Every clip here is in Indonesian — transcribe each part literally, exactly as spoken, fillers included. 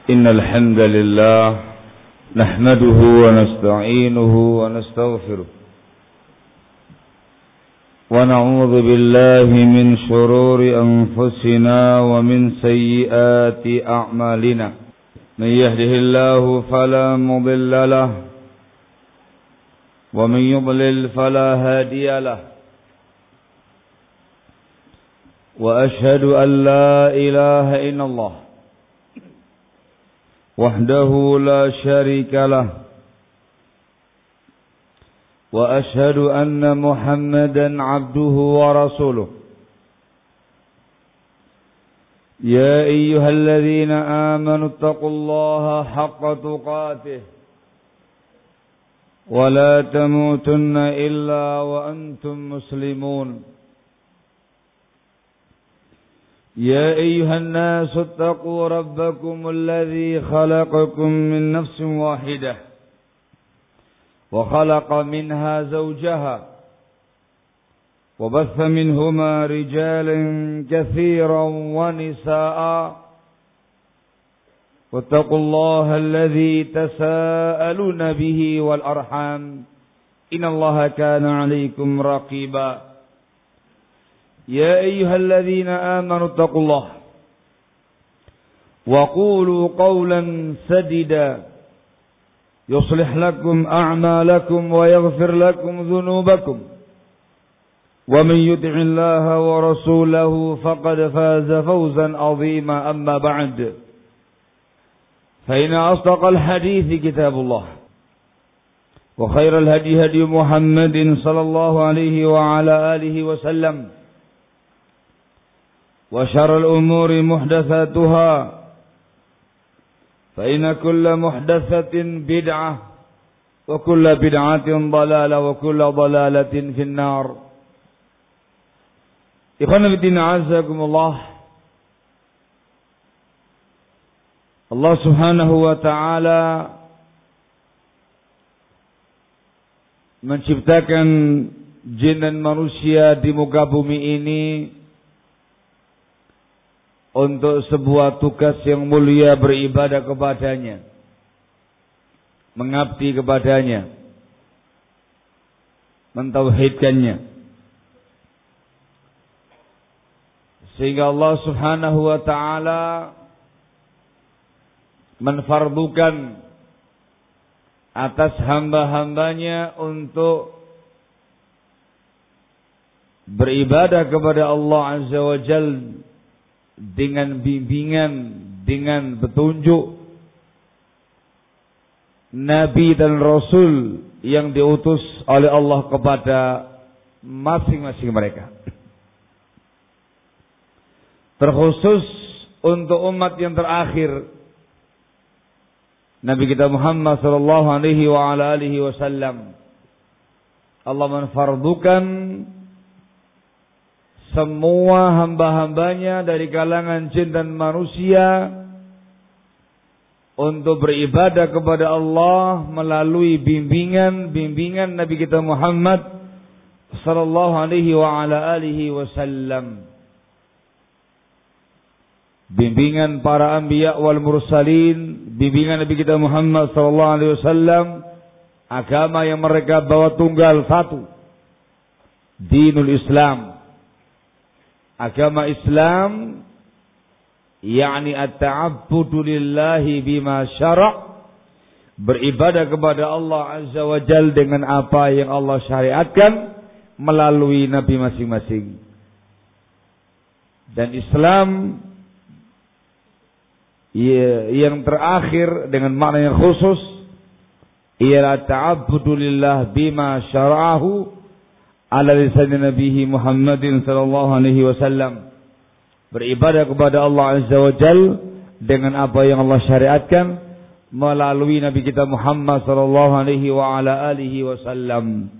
إن الحمد لله نحمده ونستعينه ونستغفره ونعوذ بالله من شرور أنفسنا ومن سيئات أعمالنا من يهده الله فلا مضل له ومن يضلل فلا هادي له وأشهد أن لا إله إلا الله وحده لا شريك له وأشهد أن محمدا عبده ورسوله يا أيها الذين آمنوا اتقوا الله حق تقاته ولا تموتن إلا وأنتم مسلمون يا أيها الناس اتقوا ربكم الذي خلقكم من نفس واحدة وخلق منها زوجها وبث منهما رجالا كثيرا ونساء واتقوا الله الذي تساءلون به والأرحام إن الله كان عليكم رقيبا يا أيها الذين آمنوا اتقوا الله وقولوا قولا سديدا يصلح لكم أعمالكم ويغفر لكم ذنوبكم ومن يطع الله ورسوله فقد فاز فوزا عظيما أما بعد فإن أصدق الحديث كتاب الله وخير الهدي هدي محمد صلى الله عليه وعلى آله وسلم وشر الأمور محدثاتها فإن كل محدثة بدعة وكل بدعة ضلالة وكل ضلالة في النار. إخوانا في الدين أعزكم الله. Allah Subhanahu wa taala menciptakan jin dan manusia di muka bumi ini untuk sebuah tugas yang mulia, beribadah kepadanya, mengabdi kepadanya, mentauhidkannya. Sehingga Allah Subhanahu wa taala menfardukan atas hamba-hambanya untuk beribadah kepada Allah Azza wa Jalla dengan bimbingan, dengan petunjuk Nabi dan Rasul yang diutus oleh Allah kepada masing-masing mereka. Terkhusus untuk umat yang terakhir, Nabi kita Muhammad sallallahu alaihi wa ala alihi wasallam, Allah menfardukan semua hamba-hambanya dari kalangan jin dan manusia untuk beribadah kepada Allah melalui bimbingan-bimbingan Nabi kita Muhammad sallallahu alaihi wa ala alihi wasallam. Bimbingan para anbiya wal mursalin, bimbingan Nabi kita Muhammad sallallahu alaihi wasallam, agama yang mereka bawa tunggal satu, dinul Islam. Agama Islam yakni at-ta'abbudu lillahi bima syara', beribadah kepada Allah Azza wa Jalla dengan apa yang Allah syariatkan melalui nabi masing-masing. Dan Islam yang terakhir dengan makna yang khusus ialah ta'abbudu lillah bima syara'ahu ala lisan Nabi Muhammadin sallallahu alaihi wasallam, beribadah kepada Allah Azza wa Jalla dengan apa yang Allah syariatkan melalui Nabi kita Muhammad sallallahu alaihi wa ala alihi wasallam.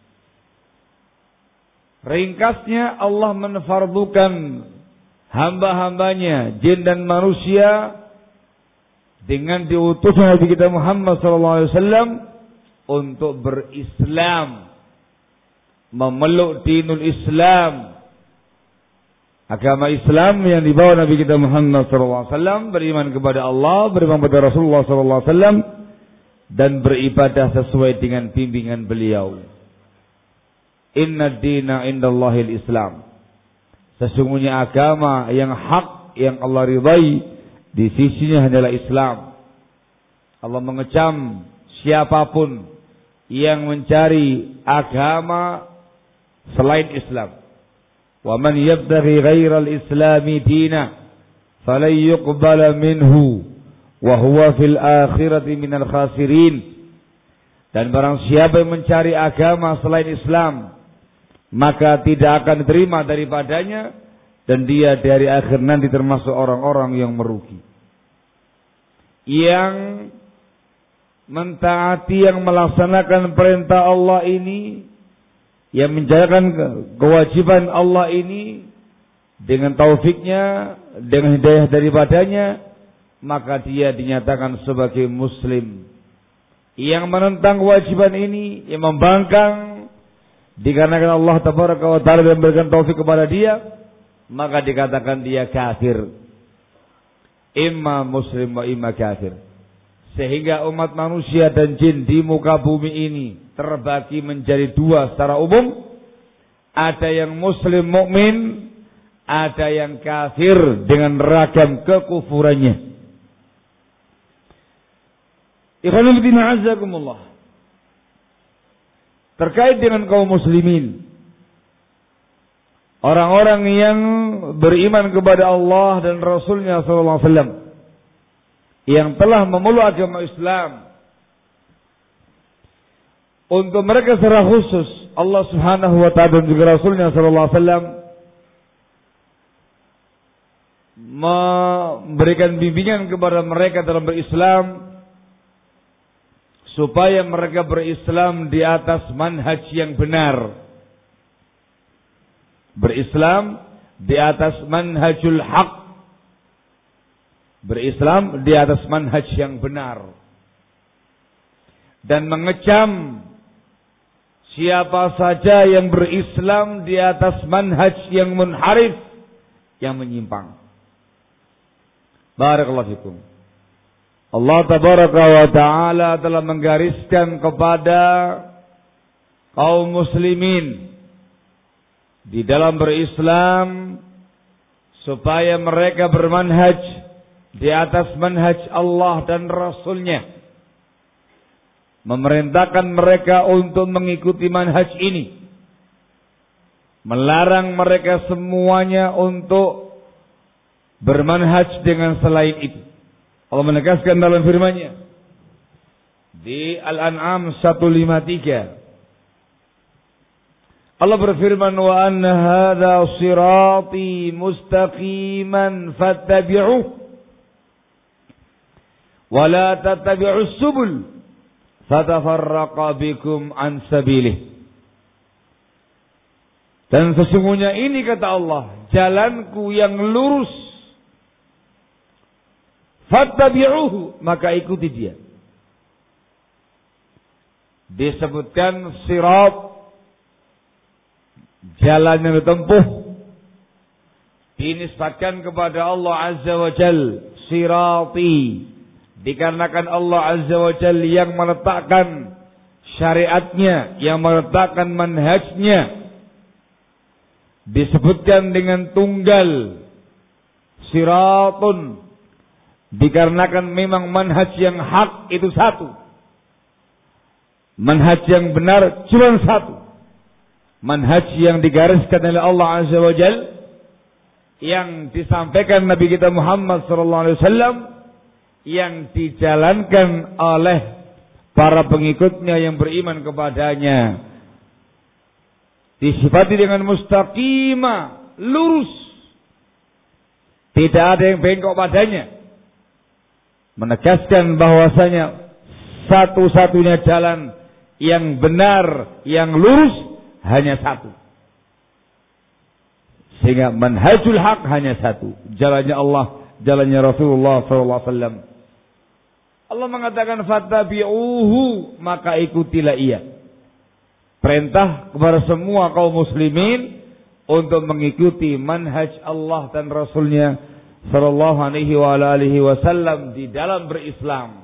Ringkasnya, Allah menfardukan hamba-hambanya jin dan manusia dengan diutusnya Nabi kita Muhammad sallallahu alaihi wasallam untuk berislam, memeluk dinul Islam, Agama Islam yang dibawa Nabi kita Muhammad sallallahu alaihi wasallam, beriman kepada Allah, beriman kepada Rasulullah sallallahu alaihi wasallam, dan beribadah sesuai dengan bimbingan beliau. Inna dina indallahil Islam. Sesungguhnya agama yang hak, yang Allah ridai, di sisinya hanyalah Islam. Allah mengecam siapapun yang mencari agama selain Islam. Wa man yabtaghi ghairal islami dina falan yuqbala minhu wa huwa fil akhirati minal khasirin. Dan barang siapa yang mencari agama selain Islam, maka tidak akan diterima daripadanya, dan dia dari akhir nanti termasuk orang-orang yang merugi. Yang mentaati, yang melaksanakan perintah Allah ini, yang menjalankan kewajiban Allah ini dengan taufiknya, dengan hidayah daripadanya, maka dia dinyatakan sebagai muslim. Yang menentang kewajiban ini, yang membangkang, dikarenakan Allah tabaraka wa ta'ala memberikan taufik kepada dia, maka dikatakan dia kafir. Imma muslim wa imma kafir. Sehingga umat manusia dan jin di muka bumi ini terbagi menjadi dua secara umum. Ada yang muslim mukmin, ada yang kafir dengan ragam kekufurannya. Ikhwan fillah azakumullah. Terkait dengan kaum muslimin, orang-orang yang beriman kepada Allah dan Rasulnya sallallahu alaihi wasallam, yang telah memeluk agama Islam, untuk mereka secara khusus Allah Subhanahu wa ta'ala dan juga Rasulnya sallallahu alaihi wasallam memberikan bimbingan kepada mereka dalam berislam, supaya mereka berislam di atas manhaj yang benar, berislam di atas manhajul haq, berislam di atas manhaj yang benar, dan mengecam siapa saja yang berislam di atas manhaj yang munharif, yang menyimpang. Barakallahu fikum. Allah tabaraka wa ta'ala telah menggariskan kepada kaum muslimin di dalam berislam supaya mereka bermanhaj di atas manhaj Allah dan Rasulnya, memerintahkan mereka untuk mengikuti manhaj ini, melarang mereka semuanya untuk bermanhaj dengan selain itu. Allah menegaskan dalam firman-Nya di Al-An'am seratus lima puluh tiga, Allah berfirman, wa anna hadza sirati mustaqiman fattabi'uh wa la tattabi'us subul fatafarraqa bikum an sabilih. Dan sesungguhnya ini, kata Allah, jalanku yang lurus, fattabi'uhu, maka ikuti dia. Disebutkan sirat, jalan yang ditempuh, dinisbatkan kepada Allah Azza wa Jal, sirati, dikarenakan Allah Azza wa Jal yang meletakkan syariatnya, yang meletakkan manhajnya. Disebutkan dengan tunggal, siratun, dikarenakan memang manhaj yang hak itu satu, manhaj yang benar cuma satu, manhaj yang digariskan oleh Allah Azza wa Jal, yang disampaikan Nabi kita Muhammad sallallahu alaihi wasallam, yang dijalankan oleh para pengikutnya yang beriman kepadanya, disifati dengan mustaqimah, lurus, tidak ada yang bengkok padanya, menegaskan bahwasanya satu-satunya jalan yang benar, yang lurus hanya satu. Sehingga manhajul haq hanya satu, jalannya Allah, jalannya Rasulullah sallallahu alaihi wasallam. Allah mengatakan fattabi'uhu, maka ikutilah ia. Perintah kepada semua kaum muslimin untuk mengikuti manhaj Allah dan Rasulnya sallallahu alaihi wa alihi wasallam di dalam berislam.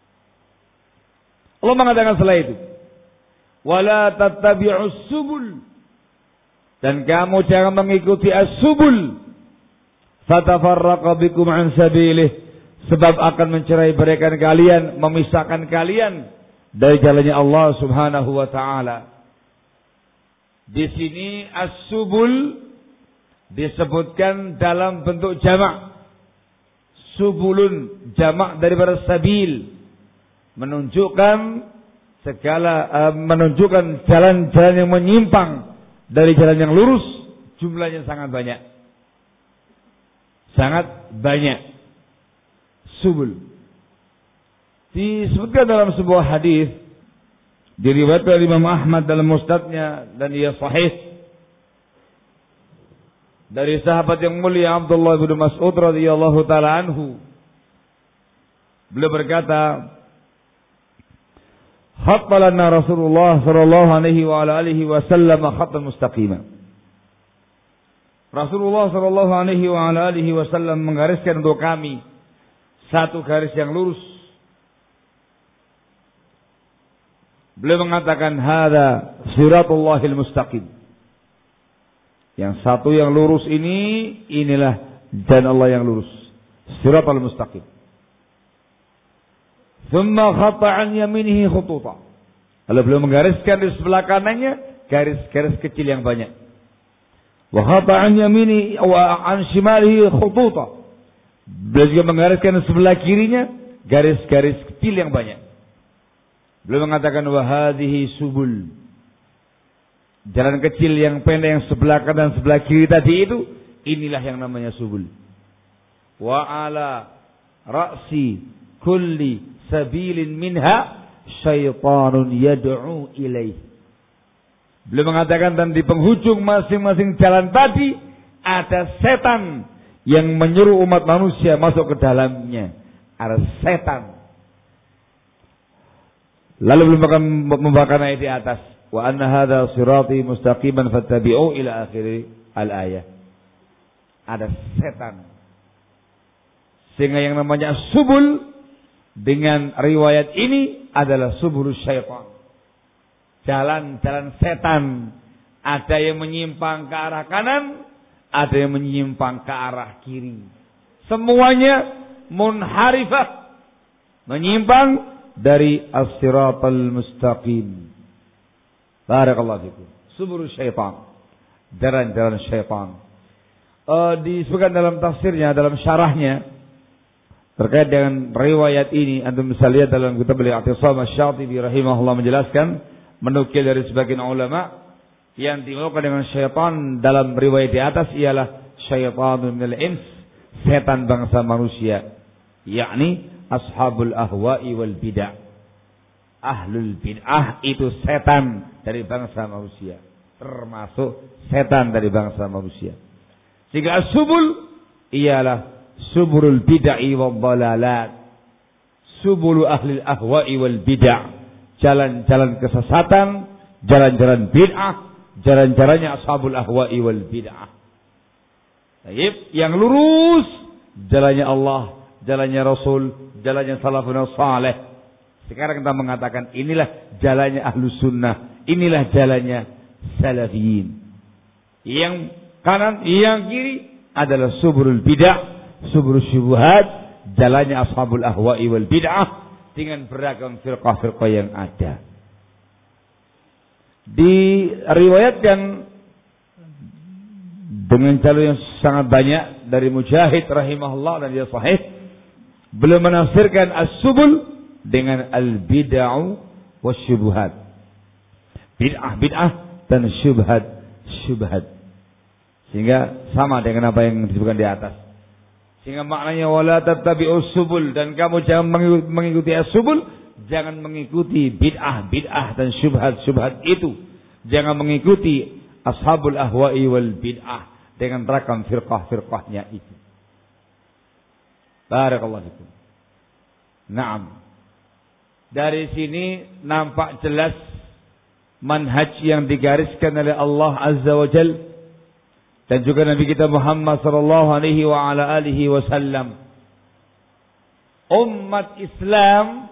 Allah mengatakan setelah itu, wala tattabi'us subul, dan kamu jangan mengikuti as-subul, fatafarraqa bikum an sabilih, sebab akan mencerai-beraikan kalian, memisahkan kalian dari jalannya Allah Subhanahu wa taala. Di sini as-subul disebutkan dalam bentuk jamak. Subulun, jamak daripada sabil, menunjukkan segala uh, menunjukkan jalan-jalan yang menyimpang dari jalan yang lurus. Jumlahnya sangat banyak, sangat banyak. Subul disebutkan dalam sebuah hadis, diriwayatkan oleh Imam Ahmad dalam musnadnya, dan ia sahih dari sahabat yang mulia Abdullah bin Mas'ud radhiyallahu taala anhu. Beliau berkata, khatta lana Rasulullah sallallahu alaihi wa alihi wasallam khattan mustaqima. Rasulullah sallallahu alaihi wa alihi wasallam menggariskan untuk kami satu garis yang lurus. Beliau mengatakan, hada siratullahil mustaqim. Yang satu yang lurus ini, inilah jalan Allah yang lurus. Siratul mustaqim. Thumma khata an yaminihi khututa. Lalu beliau menggariskan di sebelah kanannya garis-garis kecil yang banyak. Wa khata an yamini wa an shimalihi khututa. Beliau juga menggariskan di sebelah kirinya garis-garis kecil yang banyak. Beliau mengatakan, wa hadhihi subul. Jalan kecil yang pendek yang sebelah kanan dan sebelah kiri tadi itu, inilah yang namanya subul. Wa ala ra'si kulli sabilin minha syaitanun yad'u ilaih. Beliau mengatakan, dan di penghujung masing-masing jalan tadi ada setan yang menyuruh umat manusia masuk ke dalamnya. Ada setan. Lalu beliau akan membawakan ayat di atas, wa anna hadza sirati mustaqiman fattabi'u ila akhir al-ayah. Ada setan. Sehingga yang namanya subul dengan riwayat ini adalah subulus syaitan. Jalan-jalan setan. Ada yang menyimpang ke arah kanan, ada yang menyimpang ke arah kiri. Semuanya munharifah, menyimpang dari as-siratal mustaqim. Barakallahu fikum. Subulus syaitan, jalan-jalan syaitan. Uh, disebutkan dalam tafsirnya, dalam syarahnya terkait dengan riwayat ini, antum bisa lihat dalam kitab Al-I'tisam Asy-Syatibi rahimahullah menjelaskan, menukil dari sebagian ulama, yang dimaksudkan dengan syaitan dalam riwayat di atas ialah syaitanun minal ins, setan bangsa manusia, yakni ashabul ahwa'i wal bid'ah. Ahlul bid'ah itu setan dari bangsa manusia, termasuk setan dari bangsa manusia. Sehingga as-subul ialah subulul bid'ah wal dhalalat, subulu ahlil ahwa'i wal bid'ah, jalan-jalan kesesatan, jalan-jalan bid'ah, jalan-jalannya ashabul ahwa'i wal bid'ah. Baik, yang lurus jalannya Allah, jalannya Rasul, jalannya salafun saleh. Sekarang kita mengatakan inilah jalannya ahlus sunnah, inilah jalannya salafiyin. Yang kanan, yang kiri adalah subulul bid'ah, subulul syubhat, jalannya ashabul ahwa'i wal bid'ah dengan beragam firqah-firqah yang ada. Diriwayatkan dengan jalur yang sangat banyak dari Mujahid rahimahullah, dan dia sahih. Beliau menafsirkan as-subul dengan al-bid'ah wasyubhat. Bid'ah bid'ah dan syubhat syubhat. Sehingga sama dengan apa yang disebutkan di atas. Sehingga maknanya wala tattabi'us subul, dan kamu jangan mengikuti as-subul, jangan mengikuti bid'ah bid'ah dan syubhat syubhat itu. Jangan mengikuti ashabul ahwa'i wal bid'ah dengan ragam firqah-firqahnya itu. Barakallahu fikum. Naam. Dari sini nampak jelas manhaj yang digariskan oleh Allah Azza wa Jal dan juga Nabi kita Muhammad sallallahu alaihi wa ala alihi wasallam. Umat Islam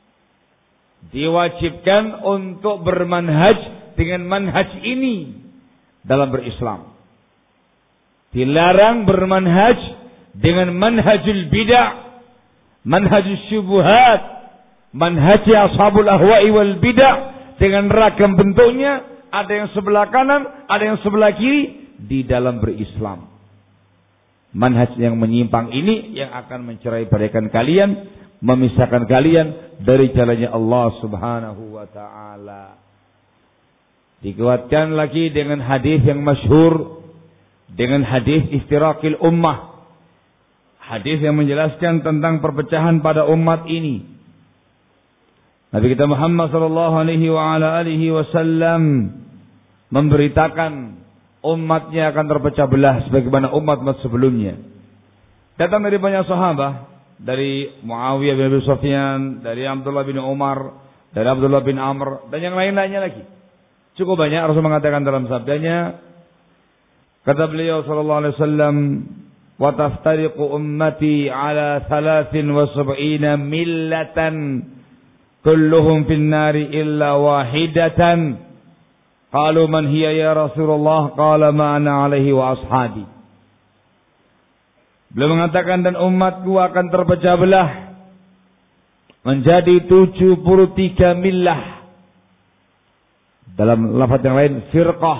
diwajibkan untuk bermanhaj dengan manhaj ini dalam berislam. Dilarang bermanhaj dengan manhajul bid'ah, manhajul syubhat, manhaj ashabul ahwa'i wal bid'ah dengan ragam bentuknya, ada yang sebelah kanan, ada yang sebelah kiri di dalam berislam. Manhaj yang menyimpang ini yang akan mencerai-beraikan kalian, memisahkan kalian dari jalannya Allah Subhanahu wa taala. Dikuatkan lagi dengan hadis yang masyhur, dengan hadis iftiraqil ummah. Hadis yang menjelaskan tentang perpecahan pada umat ini. Nabi kita Muhammad sallallahu alaihi wa ala alihi wasallam memberitakan umatnya akan terpecah belah sebagaimana umat-umat sebelumnya. Datang dari banyak sahabat, dari Muawiyah bin Abi Sufyan, dari Abdullah bin Umar, dari Abdullah bin Amr, dan yang lain-lainnya lagi. Cukup banyak. Rasul mengatakan dalam sabdanya, kata beliau sallallahu alaihi wasallam, wa taftariqu ummati ala thalathin wa sab'ina millatan kulluhum fin nari illa wahidatan. Qalu man hiya ya Rasulullah? Qala ma ana alaihi wa ashabi. Beliau mengatakan, dan umatku akan terpecah belah menjadi tujuh puluh tiga millah. Dalam lafaz yang lain, firqah.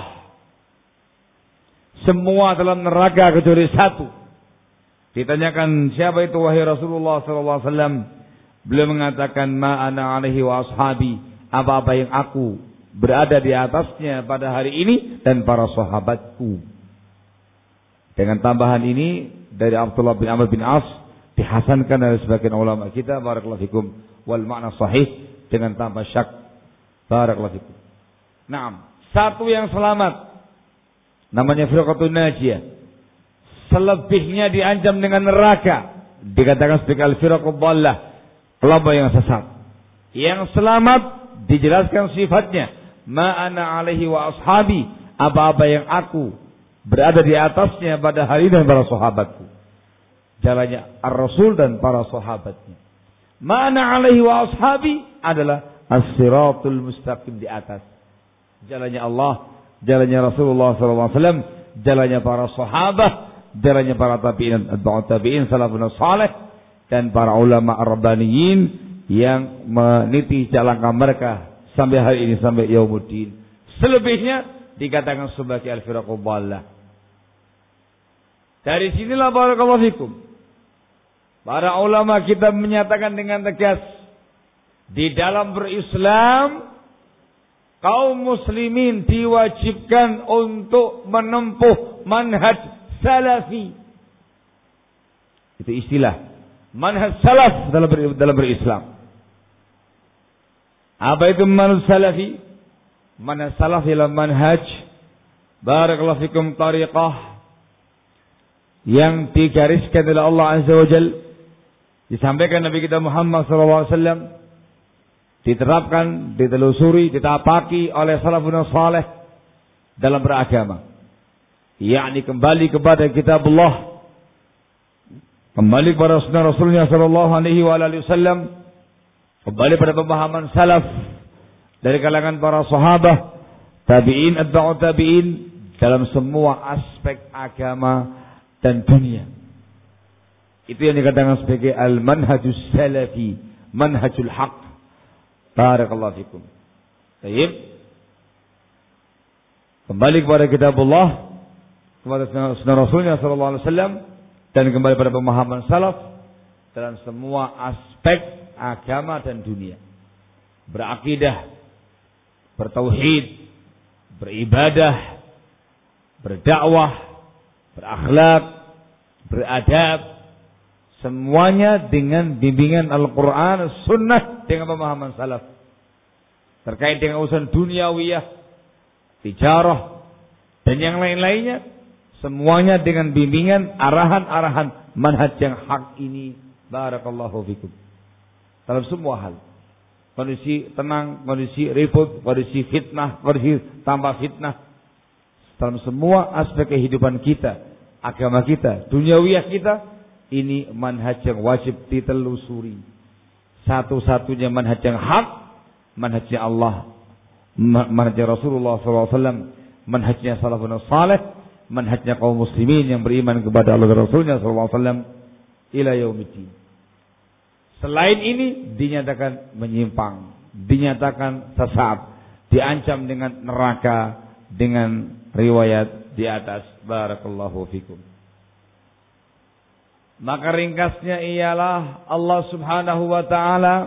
Semua dalam neraka kecuali satu. Ditanyakan, siapa itu wahai Rasulullah sallallahu alaihi wasallam? Beliau mengatakan, ma ana alaihi wa ashabi. Apa-apa yang aku berada di atasnya pada hari ini dan para sahabatku. Dengan tambahan ini dari Abdullah bin Amr bin As, dihasankan oleh sebagian ulama kita, barakallahu fikum, wal makna sahih dengan tanpa syak, barakallahu fikum. Naam, satu yang selamat namanya firqatun najiyah. Selebihnya diancam dengan neraka, dikatakan sebagai al-firqatul dhallah, kelompok yang sesat. Yang selamat dijelaskan sifatnya, ma ana alaihi wa ashabi, apa-apa yang aku berada di atasnya pada hari dan para sahabatku. Jalannya ar-Rasul dan para sahabatnya. Ma ana alaihi wa ashabi adalah as-siratul mustaqim, di atas. Jalannya Allah, jalannya Rasulullah sallallahu alaihi wasallam, jalannya para sahabat, jalannya para tabi'in, atba'ut tabi'in, salafun salih, dan para ulama ar-rabbaniyin yang meniti jalan mereka sampai hari ini, sampai yaumuddin. Selebihnya dikatakan sebagai al-firaqul dhallah. Dari sinilah barakallahu fikum, para ulama kita menyatakan dengan tegas, di dalam berislam kaum muslimin diwajibkan untuk menempuh manhaj salafi. Itu istilah manhaj salaf dalam ber, dalam berislam. Apa itu manhaj salafi? Manhaj salaf ialah manhaj, barakallahu fikum, tariqah yang digariskan oleh Allah Azza wa Jal, disampaikan Nabi kita Muhammad sallallahu alaihi wasallam, diterapkan, ditelusuri, ditapaki oleh salafun salih dalam beragama. Yakni kembali kepada kitabullah, kembali kepada sunnah Rasulnya sallallahu alaihi wasallam, kembali pada pemahaman salaf dari kalangan para sahabat, tabi'in, atba'ut tabi'in, dalam semua aspek agama dan dunia. Itu yang dikatakan sebagai al-manhajus salafi, manhajul haq. Barakallahu fikum. Baik. Kembali kepada kitabullah, kepada sunnah Rasulnya sallallahu alaihi wasallam, dan kembali pada pemahaman salaf dalam semua aspek agama dan dunia. Berakidah, bertauhid, beribadah, berdakwah, berakhlak, beradab, semuanya dengan bimbingan Al-Quran, Sunnah, dengan pemahaman salaf. Terkait dengan urusan duniawiyah, tijarah, dan yang lain-lainnya, semuanya dengan bimbingan arahan-arahan manhaj yang hak ini. Barakallahu fikum. Dalam semua hal. Kondisi tenang, kondisi ribut, kondisi fitnah, kondisi tanpa fitnah. dalam semua aspek kehidupan kita, agama kita, duniawiyah kita, ini manhaj yang wajib ditelusuri. Satu-satunya manhaj yang hak, manhajnya Allah, manhajnya Rasulullah shallallahu alaihi wasallam, manhajnya salafun salih, manhajnya kaum muslimin yang beriman kepada Allah dan Rasulnya shallallahu alaihi wasallam ila yaumiddin. Selain ini dinyatakan menyimpang, dinyatakan sesat, diancam dengan neraka dengan riwayat di atas. Barakallahu fikum. Maka ringkasnya ialah Allah subhanahu wa ta'ala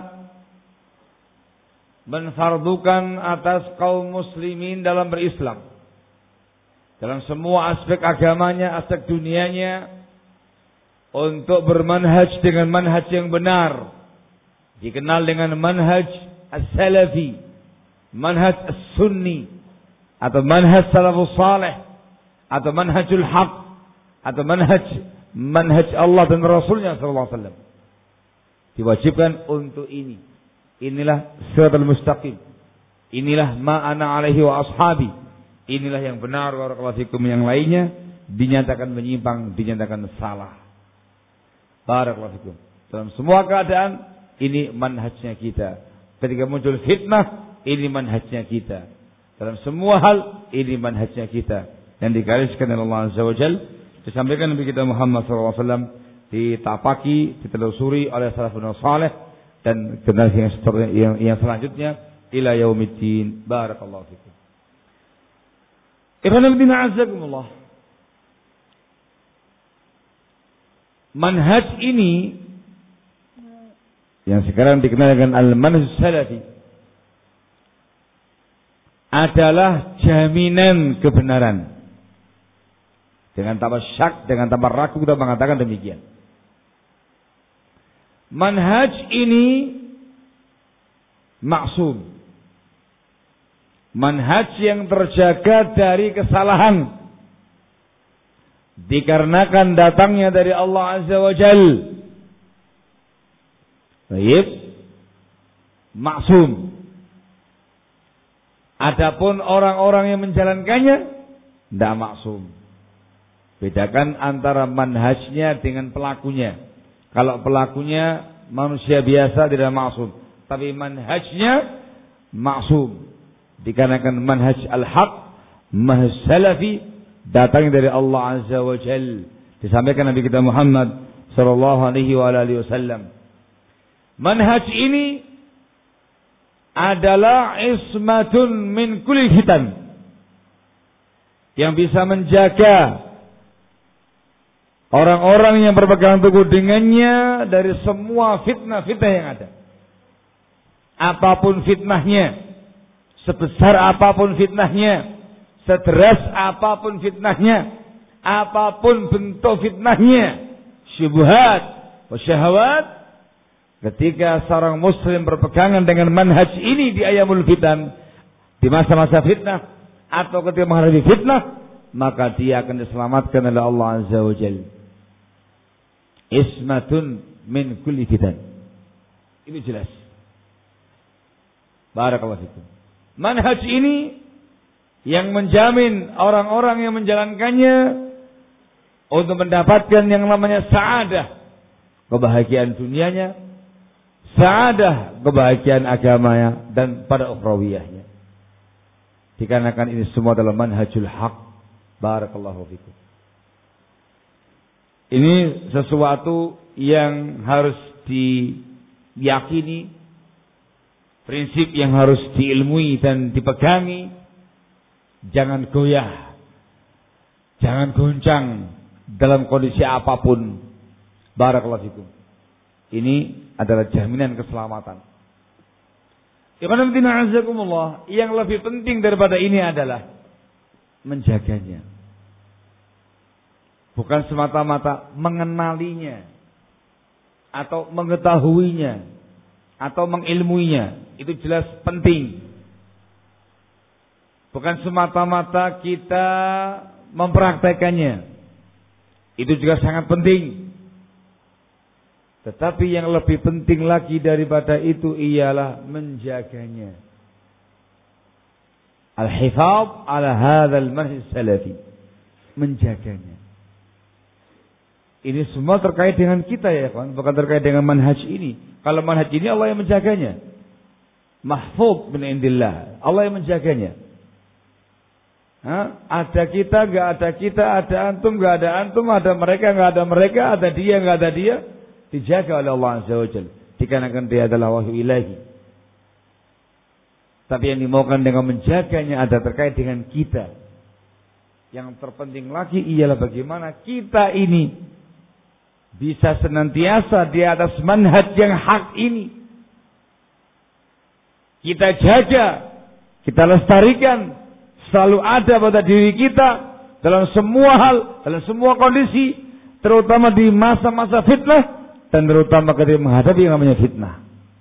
menfardukan atas kaum muslimin dalam berislam, dalam semua aspek agamanya, aspek dunianya, untuk bermanhaj dengan manhaj yang benar, dikenal dengan manhaj as-salafi, manhaj as-sunni, atau manhaj salafus salih, atau manhajul haq, atau manhaj manhaj Allah dan Rasulnya sallallahu alaihi wasallam. Diwajibkan untuk ini. Inilah siratal mustaqim. Inilah ma ana alaihi wa ashabi. Inilah yang benar, barakallahu fikum. Yang lainnya dinyatakan menyimpang, dinyatakan salah. Barakallahu fikum. Dalam semua keadaan ini manhajnya kita. Ketika muncul fitnah, ini manhajnya kita. Dalam semua hal ini manhajnya kita. Yang digariskan oleh Allah Azza wa Jalla, disampaikan Nabi kita Muhammad shallallahu alaihi wasallam, ditapaki, ditelusuri oleh salafun salih, dan generasi yang, yang, yang selanjutnya ila yaumiddin. Barakallahu fikum. Ikhwan fillah a'azzakumullah. Manhaj ini yang sekarang dikenal dengan al-manhaj salafi adalah jaminan kebenaran. Dengan tanpa syak, dengan tanpa ragu kita mengatakan demikian. Manhaj ini maksum. Manhaj yang terjaga dari kesalahan. Dikarenakan datangnya dari Allah Azza wa Jal. Baik. Maksum. Adapun orang-orang yang menjalankannya tidak maksum. Bedakan antara manhajnya dengan pelakunya. Kalau pelakunya manusia biasa tidak maksum, tapi manhajnya maksum. Dikarenakan manhaj al-haq, manhaj salafi, datang dari Allah Azza wa Jal. Disampaikan Nabi kita Muhammad sallallahu alaihi wa alihi wasallam. Manhaj ini adalah ismatun min kulli fitan, yang bisa menjaga orang-orang yang berpegang teguh dengannya dari semua fitnah-fitnah yang ada. Apapun fitnahnya, sebesar apapun fitnahnya, sederas apapun fitnahnya, apapun bentuk fitnahnya, syubhat wa syahwat, ketika seorang muslim berpegangan dengan manhaj ini di ayamul fitan, di masa-masa fitnah, atau ketika menghadapi fitnah, maka dia akan diselamatkan oleh Allah Azza wa Jalla. Ismatun min kulli fitan. Ini jelas. Barakallahu fikum. Manhaj ini yang menjamin orang-orang yang menjalankannya untuk mendapatkan yang namanya sa'adah, kebahagiaan dunianya, sa'adah, kebahagiaan agamanya, dan pada ukhrawiyahnya. Dikarenakan ini semua adalah manhajul haq. Barakallahu fikum. Ini sesuatu yang harus diyakini, prinsip yang harus diilmui dan dipegangi. Jangan goyah, jangan goncang dalam kondisi apapun. Barakallahu fikum. Ini adalah jaminan keselamatan. Ikhwan fillah a'azzakumullah, yang lebih penting daripada ini adalah menjaganya. Bukan semata-mata mengenalinya, atau mengetahuinya, atau mengilmuinya. Itu jelas penting. Bukan semata-mata kita mempraktekannya. Itu juga sangat penting. Tetapi yang lebih penting lagi daripada itu ialah menjaganya. Al-hifadz ala hadzal manhaj salafi. Menjaganya. Ini semua terkait dengan kita ya kawan, bukan terkait dengan manhaj ini. Kalau manhaj ini Allah yang menjaganya. Mahfuz min indillah. Allah yang menjaganya. Ha? Ada kita, enggak ada kita, ada antum, enggak ada antum, ada mereka, enggak ada mereka, ada dia, enggak ada dia, dijaga oleh Allah Azza wa Jalla. Dikarenakan dia adalah wahyu ilahi. Tapi yang dimaukan dengan menjaganya ada terkait dengan kita. Yang terpenting lagi ialah bagaimana kita ini bisa senantiasa di atas manhaj yang hak ini. Kita jaga, kita lestarikan, selalu ada pada diri kita dalam semua hal, dalam semua kondisi, terutama di masa-masa fitnah dan terutama ketika menghadapi yang namanya fitnah.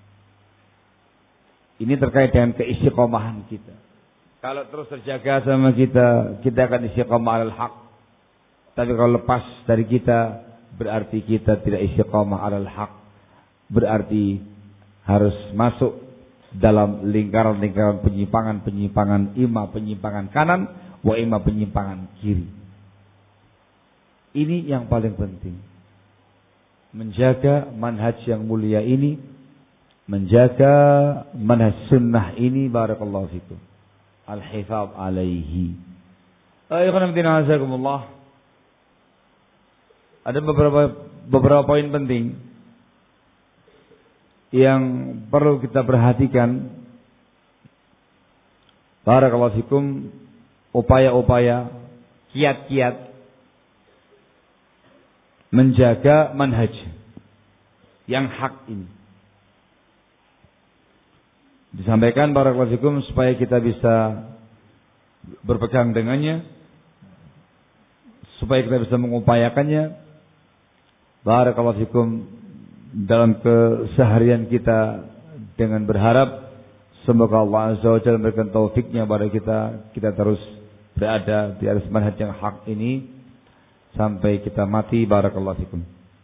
Ini terkait dengan keistiqomahan kita. Kalau terus terjaga sama kita, kita akan istiqomah alal haq. Tapi kalau lepas dari kita, berarti kita tidak istiqomah alal haq. Berarti harus masuk dalam lingkaran-lingkaran penyimpangan-penyimpangan, ima penyimpangan kanan, wa ima penyimpangan kiri. Ini yang paling penting. Menjaga manhaj yang mulia ini, menjaga manhaj sunnah ini, barakallahu fikum. Al-hifadz alaihi. Ayyuhal-mu'minun, ada beberapa beberapa poin penting yang perlu kita perhatikan. Barakallahu fikum, upaya-upaya, kiat-kiat menjaga manhaj yang hak ini. Disampaikan barakallahu fikum supaya kita bisa berpegang dengannya, supaya kita bisa mengupayakannya. Barakallahu fikum dalam keseharian kita dengan berharap semoga Allah Azza wa Jalla memberikan taufiknya pada kita, kita terus berada di atas manhaj yang hak ini sampai kita mati. Barakallahu fikum.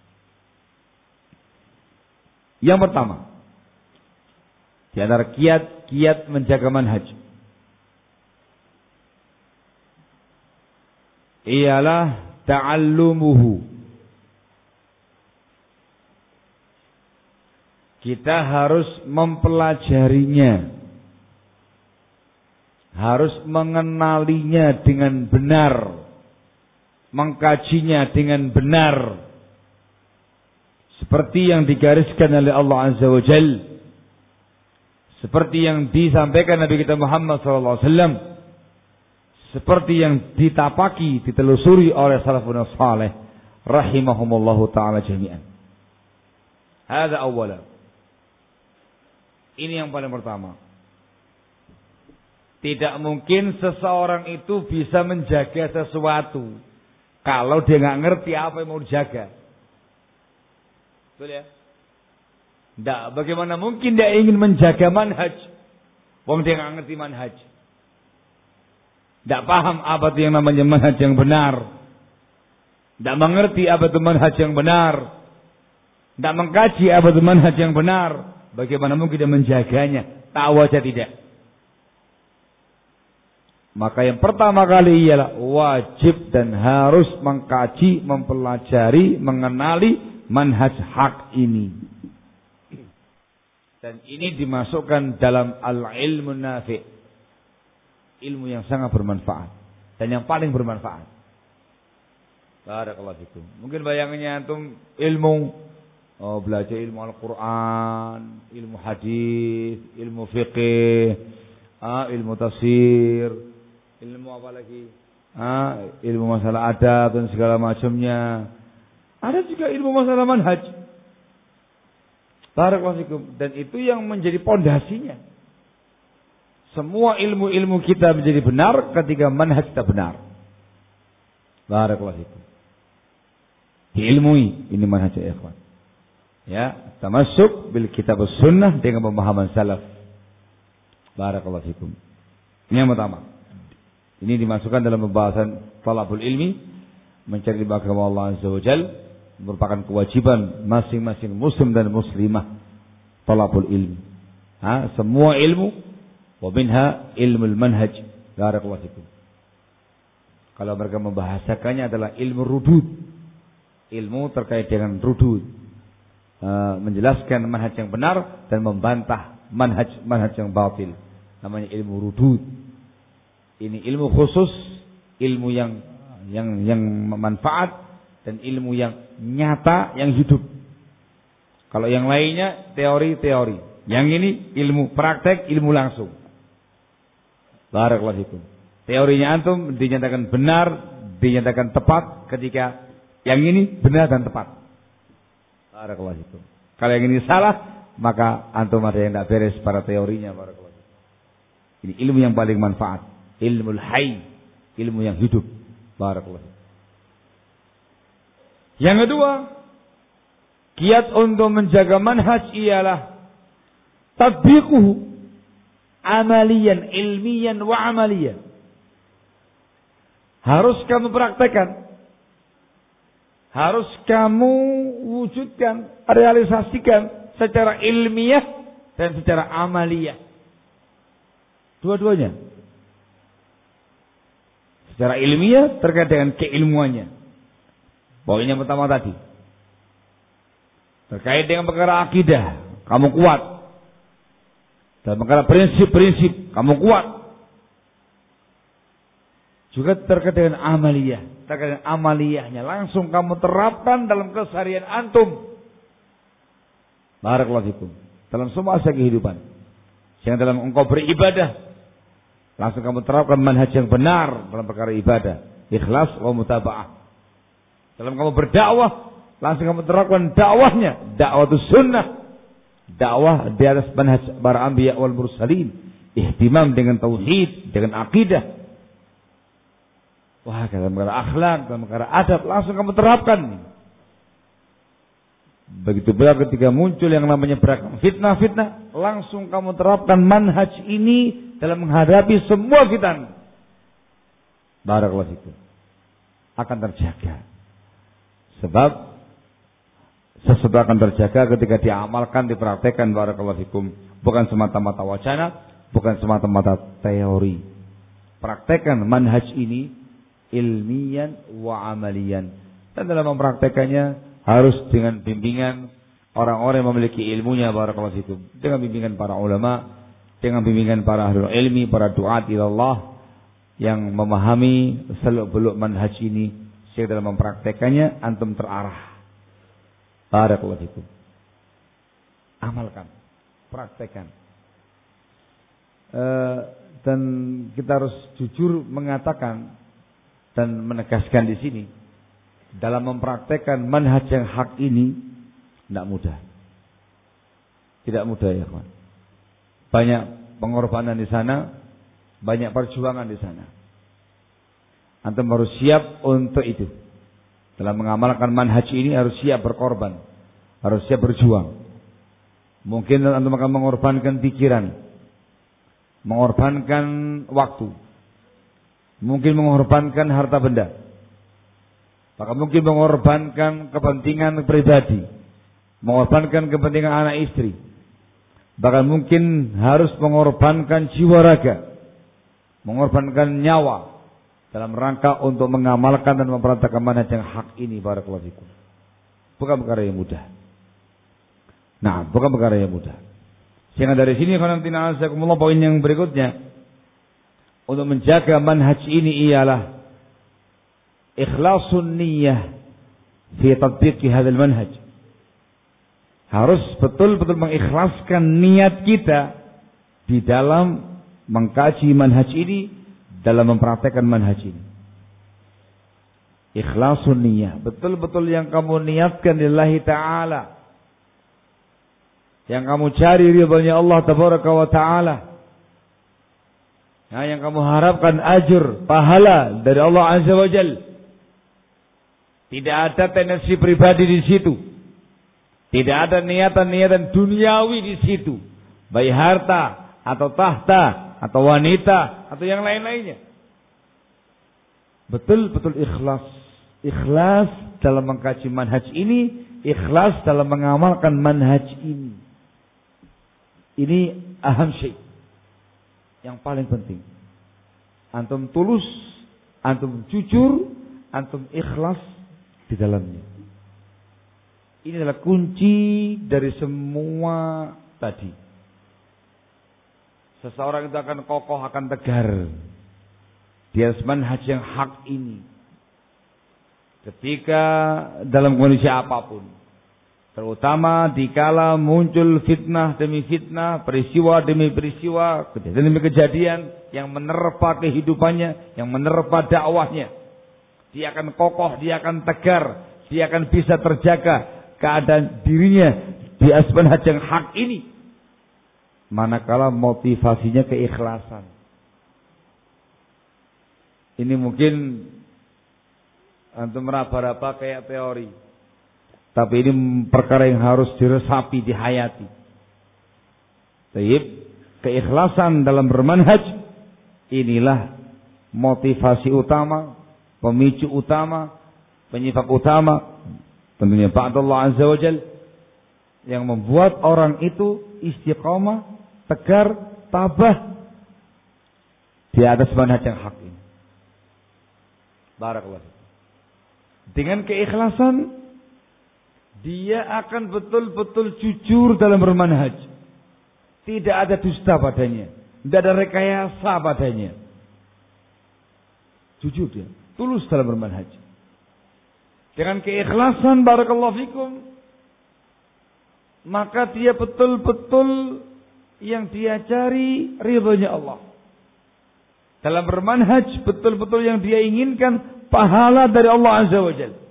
Yang pertama, di antara kiat-kiat menjaga manhaj ialah ta'allumuhu. Kita harus mempelajarinya, harus mengenalinya dengan benar, mengkajinya dengan benar, seperti yang digariskan oleh Allah Azza wa Jalla, seperti yang disampaikan Nabi kita Muhammad sallallahu alaihi wasallam, seperti yang ditapaki, ditelusuri oleh salafun salih rahimahumullahu taala jami'an. Hadza awwalan. Ini yang paling pertama. Tidak mungkin seseorang itu bisa menjaga sesuatu kalau dia nggak ngerti apa yang mau dijaga. Betul ya? Tidak. Bagaimana mungkin dia ingin menjaga manhaj, wong dia nggak ngerti manhaj. Tidak paham apa itu yang namanya manhaj yang benar. Tidak mengerti apa itu manhaj yang benar. Tidak mengkaji apa itu manhaj yang benar. Bagaimana mungkin dia menjaganya? Tahu aja tidak. Maka yang pertama kali ialah wajib dan harus mengkaji, mempelajari, mengenali manhaj hak ini. Dan ini dimasukkan dalam al-ilmu nafi'. Ilmu yang sangat bermanfaat. Dan yang paling bermanfaat. Barakallahu fikum. Mungkin bayangannya antum ilmu, oh, belajar ilmu Al-Quran, ilmu hadis, ilmu fiqih, ah, ilmu tafsir, ilmu apa lagi? Ah, ilmu masalah adab dan segala macamnya. Ada juga ilmu masalah manhaj. Barakallahu fikum. Dan itu yang menjadi pondasinya. Semua ilmu-ilmu kita menjadi benar ketika manhaj kita benar. Barakallahu fikum. Diilmui ini manhaj ya ikhwan. Ya, tamassuk bil kitab sunnah dengan pemahaman salaf. Barakallahu fikum. Ini yang pertama. Ini dimasukkan dalam pembahasan talabul ilmi, mencari agama Allah Azza wa Jalla, merupakan kewajiban masing-masing muslim dan muslimah. Talabul ilmi. Ha, semua ilmu, wa minha ilmul manhaj, Barakallahu fikum. Kalau mereka membahasakannya adalah ilmu rudud. Ilmu terkait dengan rudud. E, menjelaskan manhaj yang benar dan membantah manhaj manhaj yang batil. Namanya ilmu rudud. Ini ilmu khusus, ilmu yang yang yang manfaat dan ilmu yang nyata yang hidup. Kalau yang lainnya teori-teori. Yang ini ilmu praktek, ilmu langsung. Barakallahu fikum. Teorinya antum dinyatakan benar, dinyatakan tepat ketika yang ini benar dan tepat. Barakallahu fikum. Kalau yang ini salah, maka antum ada yang tidak beres pada teorinya. Barakallahu fikum. Ini ilmu yang paling manfaat, ilmu hayy, ilmu yang hidup. Barakallahu fikum. Yang kedua, kiat untuk menjaga manhaj ialah tatbiquhu amalian, ilmian wa amalian. Harus kamu praktekkan. Harus kamu wujudkan, realisasikan secara ilmiah dan secara amaliyah. Dua-duanya. Secara ilmiah terkait dengan keilmuannya. Poin yang pertama tadi. Terkait dengan perkara akidah, kamu kuat. Dan perkara prinsip-prinsip, kamu kuat. Juga terkait dengan amaliyah. Terkait dengan amaliyahnya. Langsung kamu terapkan dalam keseharian antum. Barakallahu fikum. Dalam semua aspek kehidupan. Sehingga dalam engkau beribadah. Langsung kamu terapkan manhaj yang benar dalam perkara ibadah. Ikhlas wa mutaba'ah. Dalam kamu berdakwah. Langsung kamu terapkan dakwahnya. Dakwah itu sunnah. Dakwah di atas manhaj para anbiya wal mursalin. Ihtimam dengan tauhid. Dengan akidah. Wah, dalam perkara akhlak, dalam perkara adab, langsung kamu terapkan. Begitu pula ketika muncul yang namanya beragam fitnah-fitnah, langsung kamu terapkan manhaj ini dalam menghadapi semua fitnah. Barakallahu fikum. Akan terjaga. Sebab sesuatu akan terjaga ketika diamalkan, dipraktekkan. Barakallahu fikum. Bukan semata-mata wacana, bukan semata-mata teori. Praktekkan manhaj ini ilmian wa amalian. Dan dalam mempraktekannya harus dengan bimbingan orang-orang yang memiliki ilmunya. Barakallahu fikum. Dengan bimbingan para ulama, dengan bimbingan para ahlul ilmi, para duat ila Allah yang memahami seluk-beluk manhaj ini, sehingga dalam mempraktekannya antum terarah. Barakallahu fikum. Amalkan, praktekkan. E, dan kita harus jujur mengatakan dan menegaskan di sini, dalam mempraktekkan manhaj yang hak ini tidak mudah. Tidak mudah ya kawan. Banyak pengorbanan di sana, banyak perjuangan di sana. Antum harus siap untuk itu. Dalam mengamalkan manhaj ini harus siap berkorban, harus siap berjuang. Mungkin antum akan mengorbankan pikiran, mengorbankan waktu. Mungkin mengorbankan harta benda. Bahkan mungkin mengorbankan kepentingan pribadi. Mengorbankan kepentingan anak istri. Bahkan mungkin harus mengorbankan jiwa raga. Mengorbankan nyawa. Dalam rangka untuk mengamalkan dan mempraktikkan manhaj yang hak ini. Barakallahu fikum. Bukan perkara yang mudah. Nah, bukan perkara yang mudah. Sehingga dari sini khonamtina azakumullah, poin yang berikutnya. Untuk menjaga manhaj ini ialah ikhlasun niyyah fi tatbiqi hadzal manhaj. Harus betul-betul mengikhlaskan niat kita di dalam mengkaji manhaj ini, dalam mempraktekkan manhaj ini. Ikhlasun niyyah, betul-betul yang kamu niatkan lillahi ta'ala. Yang kamu cari ridhonya Allah tabaraka wa ta'ala. Nah, yang kamu harapkan ajur, pahala dari Allah Azza wa Jal. Tidak ada tendensi pribadi di situ. Tidak ada niatan-niatan duniawi di situ. Baik harta, atau tahta, atau wanita, atau yang lain-lainnya. Betul-betul ikhlas. Ikhlas dalam mengkaji manhaj ini. Ikhlas dalam mengamalkan manhaj ini. Ini aham syai'. Yang paling penting. antum tulus, antum jujur, antum ikhlas di dalamnya. Ini adalah kunci dari semua tadi. Seseorang itu akan kokoh, akan tegar di atas manhaj yang hak ini. Ketika dalam kondisi apapun, terutama dikala muncul fitnah demi fitnah, peristiwa demi peristiwa, kejadian demi kejadian yang menerpa kehidupannya, yang menerpa dakwahnya, dia akan kokoh, dia akan tegar, dia akan bisa terjaga keadaan dirinya di atas manhaj yang hak ini. Manakala motivasinya keikhlasan. Ini mungkin antum meraba-raba kayak teori, tapi ini perkara yang harus diresapi, dihayati. Baik, keikhlasan dalam bermanhaj, inilah motivasi utama, pemicu utama, penyebab utama, tentunya ba'dallah azza wa jal, yang membuat orang itu istiqamah, tegar, tabah di atas manhaj yang hak ini. Barakallahu. Dengan keikhlasan, dia akan betul-betul jujur dalam bermanhaj. Tidak ada dusta padanya, tidak ada rekayasa padanya. Jujur dia, tulus dalam bermanhaj. Dengan keikhlasan, barakallahu fikum, maka dia betul-betul yang dia cari ridhonya Allah. Dalam bermanhaj, betul-betul yang dia inginkan pahala dari Allah Azza wa Jalla.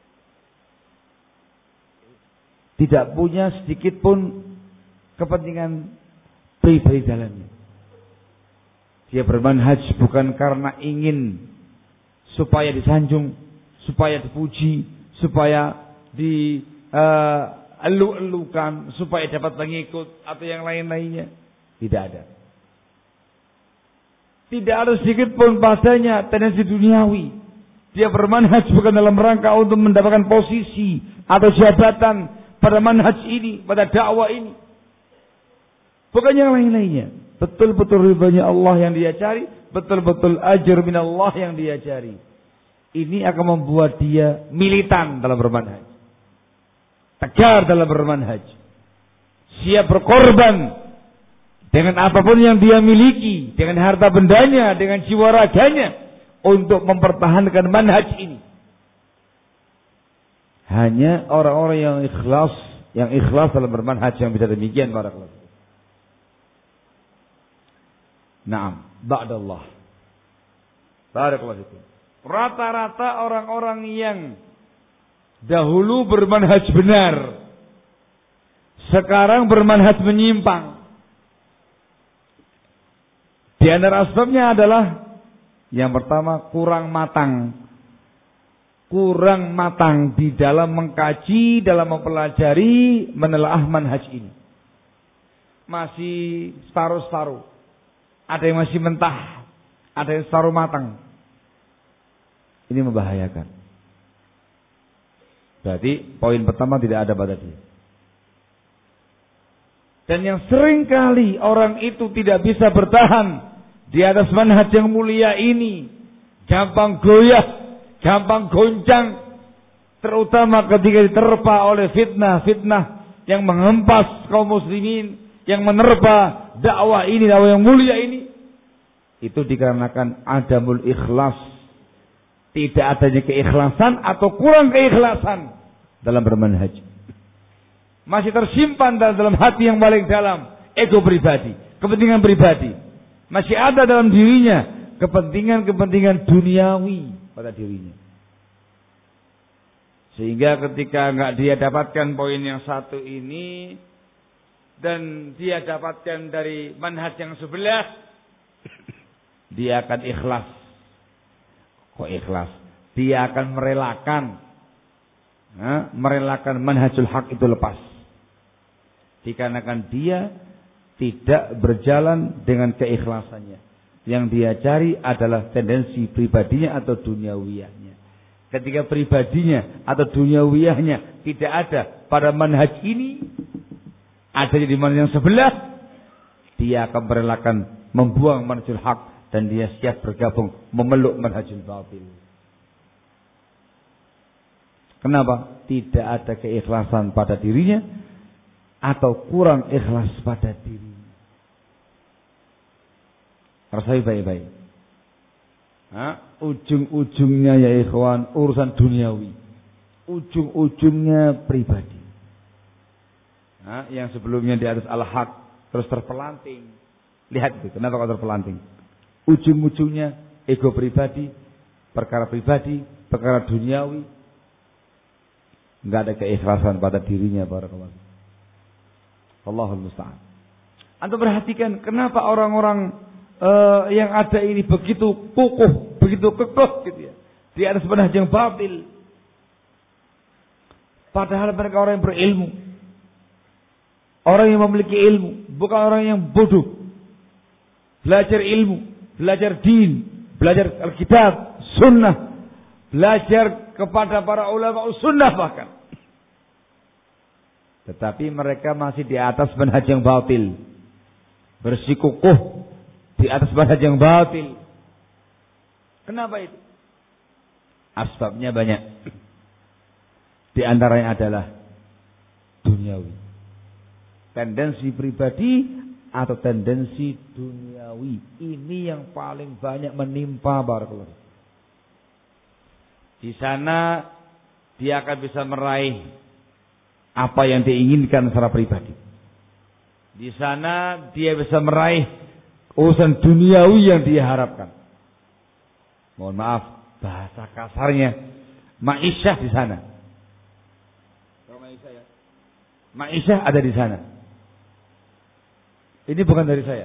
Tidak punya sedikit pun kepentingan pribadi dalamnya. Dia bermanhaj bukan karena ingin supaya disanjung, supaya dipuji, supaya di uh, elu-elukan, supaya dapat pengikut atau yang lain-lainnya. Tidak ada. Tidak ada sedikit pun padanya tendensi duniawi. Dia bermanhaj bukan dalam rangka untuk mendapatkan posisi atau jabatan pada manhaj ini, pada dakwah ini. Bukan yang lain-lainnya. Betul-betul ridhonya Allah yang dia cari, betul-betul ajr min Allah yang dia cari. Ini akan membuat dia militan dalam bermanhaj, tegar dalam bermanhaj, siap berkorban dengan apapun yang dia miliki, dengan harta bendanya, dengan jiwa raganya, untuk mempertahankan manhaj ini. Hanya orang-orang yang ikhlas, yang ikhlas dalam bermanhaj yang bisa demikian. Barakallahu. Naam, ba'dallah. Barakallahu. Rata-rata orang-orang yang dahulu bermanhaj benar, sekarang bermanhaj menyimpang. Di antara sebabnya adalah yang pertama, kurang matang. Kurang matang di dalam mengkaji, dalam mempelajari, menelaah manhaj ini. Masih separuh-separuh. Ada yang masih mentah, ada yang separuh matang. Ini membahayakan. Berarti poin pertama tidak ada pada dia. Dan yang sering kali orang itu tidak bisa bertahan di atas manhaj yang mulia ini, gampang goyah, gampang goncang, terutama ketika diterpa oleh fitnah-fitnah yang menghempas kaum muslimin, yang menerpa dakwah ini, dakwah yang mulia ini. Itu dikarenakan adamul ikhlas, tidak adanya keikhlasan atau kurang keikhlasan dalam bermanhaj. Masih tersimpan dalam hati yang paling dalam ego pribadi, kepentingan pribadi. Masih ada dalam dirinya kepentingan-kepentingan duniawi pada dirinya. Sehingga ketika enggak dia dapatkan poin yang satu ini dan dia dapatkan dari manhaj yang sebelah, dia akan ikhlas. Kok ikhlas? Dia akan merelakan, ha? merelakan manhajul haq itu lepas. Dikarenakan dia tidak berjalan dengan keikhlasannya. Yang dia cari adalah tendensi pribadinya atau duniawiyahnya. Ketika pribadinya atau duniawiyahnya tidak ada pada manhaj ini, ada di manhaj yang sebelah, dia akan merelakan membuang manhajul haq dan dia siap bergabung memeluk manhajul batil. Kenapa? Tidak ada keikhlasan pada dirinya atau kurang ikhlas pada dirinya. Rasai baik-baik. Hah? Ujung-ujungnya ya ikhwan urusan duniawi. Ujung-ujungnya pribadi. Hah? Yang sebelumnya di atas al-haq terus terpelanting. Lihat itu, kenapa kok terpelanting? Ujung-ujungnya ego pribadi, perkara pribadi, perkara duniawi. Enggak ada keikhlasan pada dirinya barakallahu. Allahul musta'an. Antum perhatikan kenapa orang-orang uh, yang ada ini begitu kukuh, begitu kekeh gitu ya. Di atas manhaj yang batil. Padahal mereka orang yang berilmu. Orang yang memiliki ilmu, bukan orang yang bodoh. Belajar ilmu, belajar din, belajar Alkitab, sunnah, belajar kepada para ulama sunnah bahkan. Tetapi mereka masih di atas manhaj yang batil. Bersikukuh di atas manhaj yang batil. Kenapa itu? Asbabnya banyak. Di antaranya adalah duniawi. Tendensi pribadi atau tendensi duniawi. Ini yang paling banyak menimpa barakallahu. Di sana dia akan bisa meraih apa yang diinginkan secara pribadi. Di sana dia bisa meraih urusan duniawi yang dia harapkan. Mohon maaf bahasa kasarnya, ma'isyah di sana. Ma'isyah ya. Ma'isyah ada di sana. Ini bukan dari saya.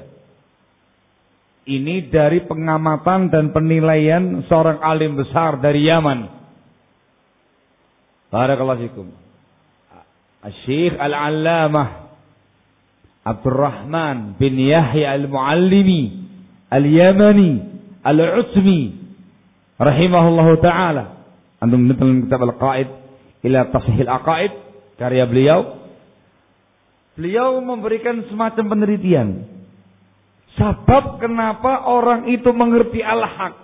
Ini dari pengamatan dan penilaian seorang alim besar dari Yaman. Barakallahu fikum. Syekh Al-Allamah Abdurrahman bin Yahya Al-Muallimi Al-Yamani Al-Utsmi rahimahullahu taala. Antum menonton kitab Al-Qaid ila Tashih Al-Aqaid karya beliau. Beliau memberikan semacam penelitian. Sebab kenapa orang itu mengerti al-haq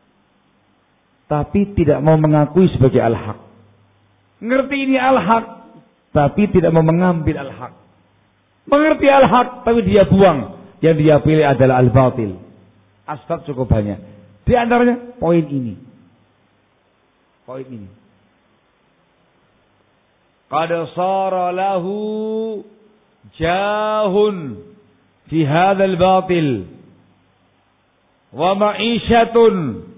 tapi tidak mau mengakui sebagai al-haq. Ngerti ini al-haq tapi tidak mau mengambil al-haq. Mengerti al-haq tapi dia buang. Yang dia pilih adalah al-batil. Asbab cukup banyak. Di antaranya poin ini. Poin ini. Qad sara lahu jahun fi hadzal batil wa ma'isyatun.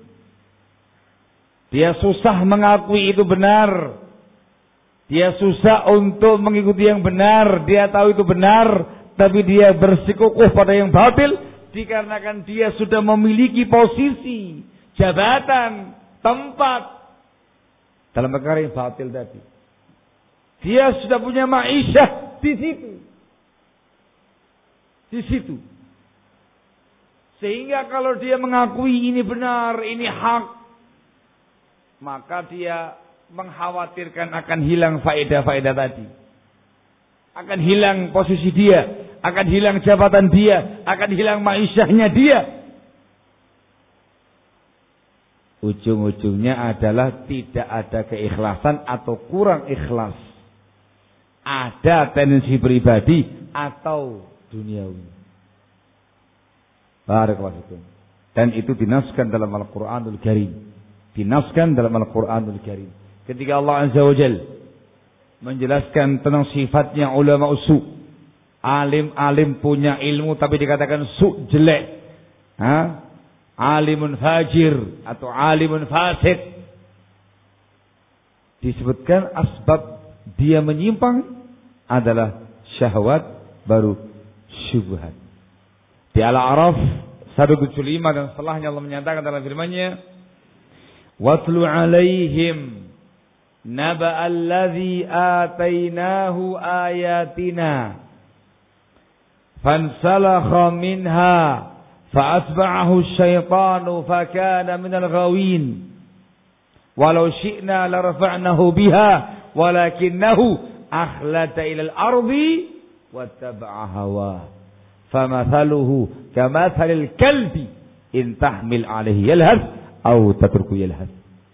Dia susah mengakui itu benar. Dia susah untuk mengikuti yang benar. Dia tahu itu benar, tapi dia bersikukuh pada yang batil dikarenakan dia sudah memiliki posisi, jabatan, tempat dalam perkara yang batil tadi. Dia sudah punya ma'isyah di situ. Di situ. Sehingga kalau dia mengakui ini benar, ini hak, maka dia mengkhawatirkan akan hilang faedah-faedah tadi. Akan hilang posisi dia, akan hilang jabatan dia, akan hilang ma'isyahnya dia. Ujung-ujungnya adalah tidak ada keikhlasan atau kurang ikhlas. Ada tendensi pribadi atau duniawi. Barakallahu fikum. Dan itu dinaskan dalam Al-Qur'anul Karim. Dinaskan dalam Al-Qur'anul Karim. Ketika Allah Azza wa Jalla menjelaskan tentang sifatnya ulama su. Alim-alim punya ilmu tapi dikatakan su, jelek. Ha? Alimun fajir atau alimun fasid. Disebutkan asbab dia menyimpang adalah syahwat baru syubhat. Di Al-A'raf seratus tujuh puluh lima dan setelahnya Allah menyatakan dalam firman-Nya, "Watlu 'alaihim naba allazi atainahu ayatina fansalakha minha fa'atba'ahu asy-syaitanu fakana minal ghawin walau syi'na larafa'nahu biha walakinnahu akhlada ilal ardi wattaba'a hawa famathaluhu kamathalil kalbi In tahmil alaihi yalhas au tatruku yalhas.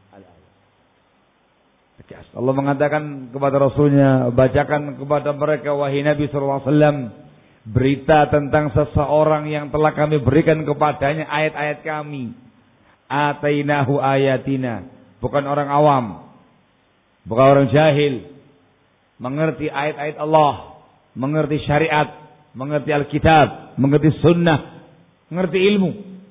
Allah mengatakan kepada Rasulnya, bacakan kepada mereka wahai Nabi sallallahu alaihi wasallam berita tentang seseorang yang telah kami berikan kepadanya ayat-ayat kami. Atainahu ayatina, bukan orang awam, bukan orang jahil, mengerti ayat-ayat Allah, mengerti syariat, mengerti Alkitab, mengerti sunnah, mengerti ilmu.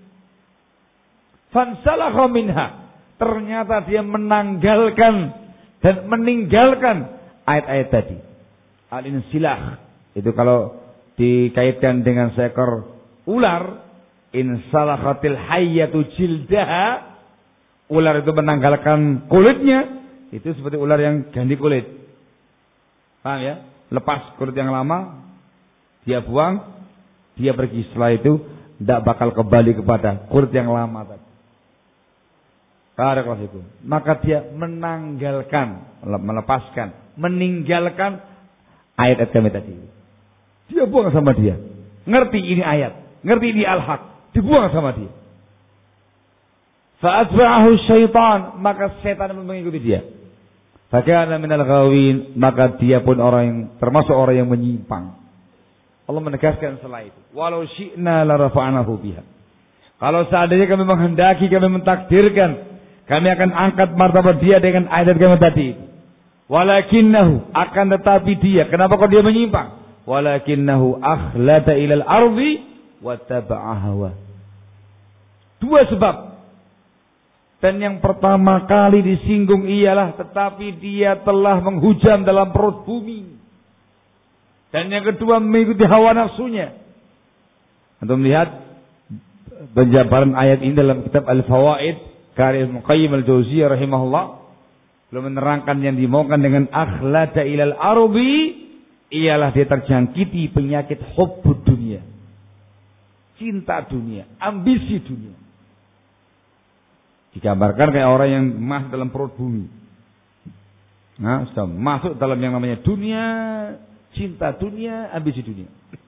Fansalakha minha, ternyata dia menanggalkan dan meninggalkan ayat-ayat tadi. Al-insilah itu kalau dikaitkan dengan seekor ular, insalakhatil hayyatu jildaha, ular itu menanggalkan kulitnya, itu seperti ular yang ganti kulit. Paham ya? Lepas kulit yang lama, dia buang, dia pergi. Setelah itu tidak bakal kembali kepada kulit yang lama tadi. Barakallahu. Maka dia menanggalkan, melepaskan, meninggalkan ayat-ayat kami tadi. Dia buang sama dia. Ngerti ini ayat, ngerti ini al-haq, dibuang sama dia. Fa'atba'ahu syaitan, maka setan mengikuti dia. Fakana minal ghawin, maka dia pun orang yang termasuk orang yang menyimpang. Allah menegaskan setelah itu, walau syi'na la rafa'nahu biha. Kalau seandainya kami menghendaki, kami mentakdirkan, kami akan angkat martabat dia dengan ayat kami tadi. Walakinnahu, akan tetapi dia, kenapa kok dia menyimpang? Walakinnahu akhlada ilal ardi wa taba'a hawa. Dua sebab. Dan yang pertama kali disinggung ialah tetapi dia telah menghujam dalam perut bumi. Dan yang kedua mengikuti hawa nafsunya. Untuk melihat penjabaran ayat ini dalam kitab Al-Fawaid karya Ibnu Qayyim Al-Jauziyah rahimahullah, belum menerangkan yang dimaukan dengan akhlada ilal ardi ialah dia terjangkiti penyakit hubbud dunia, cinta dunia, ambisi dunia. Digambarkan kayak orang yang masuk dalam perut bumi. Nah, sudah masuk dalam yang namanya dunia, cinta dunia, ambisi dunia.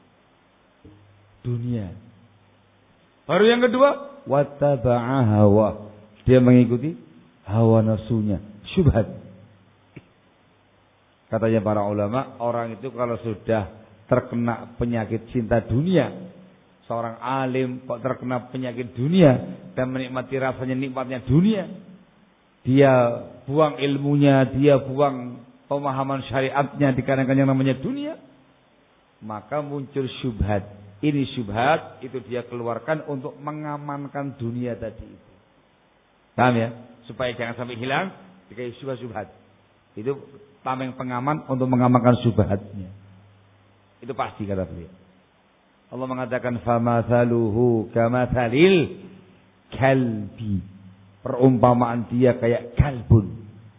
Dunia. Baru yang kedua, wattaba'a hawa. Dia mengikuti hawa nafsunya, syubhat. Katanya para ulama, orang itu kalau sudah terkena penyakit cinta dunia, seorang alim kok terkena penyakit dunia dan menikmati rasanya nikmatnya dunia, dia buang ilmunya, dia buang pemahaman syariatnya dikarenakan yang namanya dunia, maka muncul syubhat. Ini syubhat, itu dia keluarkan untuk mengamankan dunia tadi itu. Paham ya? Supaya jangan sampai hilang dikasih syubhat-syubhat. Itu tameng pengaman untuk mengamankan syubhatnya. Itu pasti kata beliau. Allah mengatakan famathaluhu kamathalil kalbi. Perumpamaan dia kayak kalbun.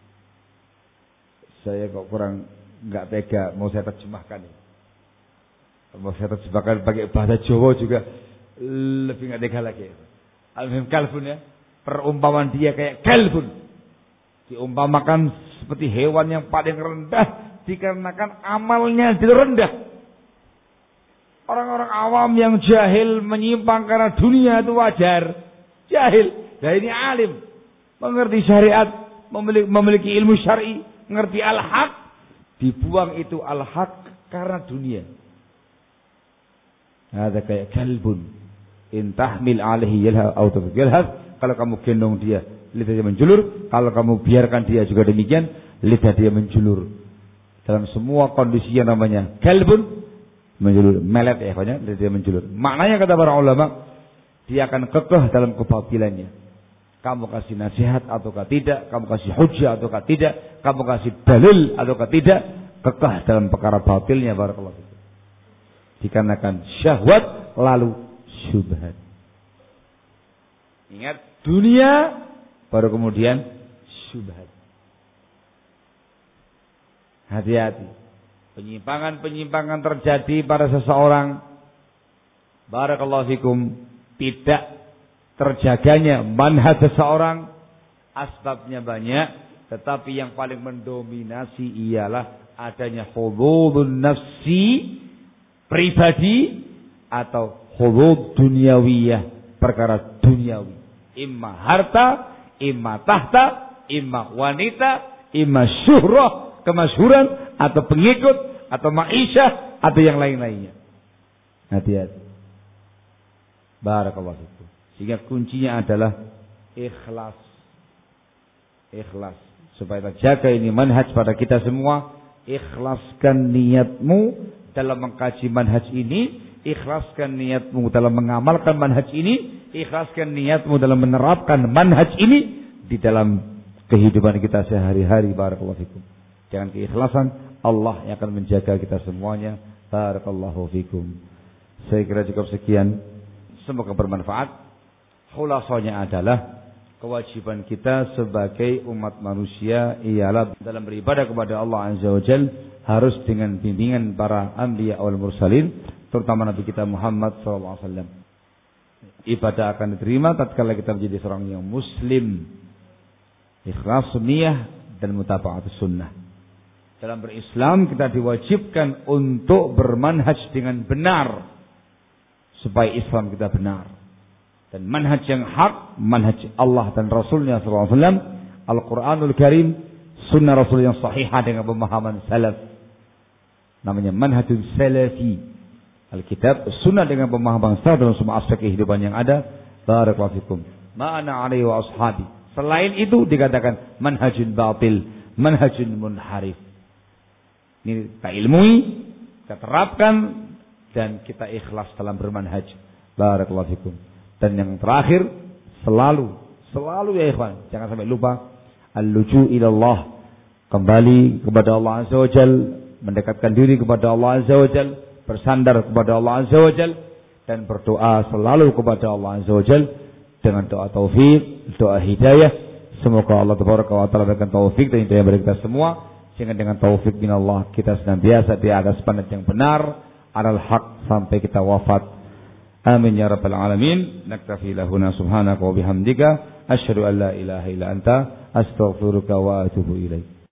Saya kok kurang enggak tega mau saya terjemahkan ini. Mau saya terjemahkan pakai bahasa Jawa juga lebih enggak tega lagi. Al-Muhim kalbun ya. Perumpamaan dia kayak kalbun. Diumpamakan seperti hewan yang paling rendah dikarenakan amalnya rendah. Orang-orang awam yang jahil menyimpang karena dunia itu wajar. Jahil. Dan ini alim. Mengerti syariat. Memiliki, memiliki ilmu syar'i. Mengerti al-haq. Dibuang itu al-haq karena dunia. Ada kayak kalbun. In tahmil alaihi yalhas au tatruku yalhas. Kalau kamu gendong dia, lidahnya menjulur. Kalau kamu biarkan dia juga demikian, lidah dia menjulur. Dalam semua kondisi yang namanya kalbun, menjulur, melet ya, lidah dia menjulur. Maknanya kata para ulama, dia akan kekeh dalam kebatilannya. Kamu kasih nasihat ataukah tidak, kamu kasih hujjah ataukah tidak, kamu kasih dalil ataukah tidak, kekeh dalam perkara batilnya. Barakallahu fikum. Dikarenakan syahwat lalu syubhat. Ingat, dunia baru kemudian syubhat. Hati-hati. Penyimpangan-penyimpangan terjadi pada seseorang. Barakallahu fikum. Tidak terjaganya manhaj seseorang. Asbabnya banyak. Tetapi yang paling mendominasi ialah adanya hududun nafsi pribadi atau hudud dunyawiyah. perkara duniawi. Imma harta, imma tahta, imma wanita, imma syuhrah, kemasyhuran, atau pengikut, atau ma'isyah, atau yang lain-lainnya. Hati-hati. Barakallahu fikum. Sehingga kuncinya adalah ikhlas. Ikhlas. Supaya kita jaga ini manhaj pada kita semua. Ikhlaskan niatmu dalam mengkaji manhaj ini. Ikhlaskan niatmu dalam mengamalkan manhaj ini. Ikhlaskan niatmu dalam menerapkan manhaj ini di dalam kehidupan kita sehari-hari. Barakallahu fikum. Dengan keikhlasan Allah yang akan menjaga kita semuanya. Barakallahu fikum. Saya kira cukup sekian. Semoga bermanfaat. Khulasanya adalah kewajiban kita sebagai umat manusia ialah dalam beribadah kepada Allah Azza wa Jalla harus dengan bimbingan para anbiya wal mursalin, terutama Nabi kita Muhammad sallallahu alaihi wasallam. Ibadah akan diterima tatkala kita menjadi seorang yang muslim, ikhlas niyah dan mutaba'atus sunnah. Dalam berislam kita diwajibkan untuk bermanhaj dengan benar supaya Islam kita benar. Dan manhaj yang hak, manhaj Allah dan Rasulnya sallallahu alaihi wasallam, Al-Quranul Karim, sunnah Rasul yang sahihah dengan pemahaman salaf. Namanya manhajul salafi. Alkitab, sunnah dengan pemahaman salaf dalam semua aspek kehidupan yang ada. Barakallahu fikum. Ma'ana alaihi wa ashabi. Selain itu dikatakan manhajun batil, manhajun munharif. Ini kita ilmui, kita terapkan, dan kita ikhlas dalam bermanhaj. Barakallahu fikum. Dan yang terakhir, selalu, selalu ya ikhwan, jangan sampai lupa, al-luju ilallah, kembali kepada Allah Azza wa Jal, mendekatkan diri kepada Allah Azza wa Jal, bersandar kepada Allah Azza wa Jal, dan berdoa selalu kepada Allah Azza wa Jal, dengan doa taufik, doa hidayah. Semoga Allah Tabaraka wa Ta'ala berikan taufik dan hidayah bagi kita semua, sehingga dengan taufik min Allah kita senantiasa di atas pandat yang benar, alal haq sampai kita wafat. Amin ya rabbal alamin. Naktafi lahuna subhanaka wa bihamdika asyhadu an la ilaha illa anta astaghfiruka wa atubu ilaik.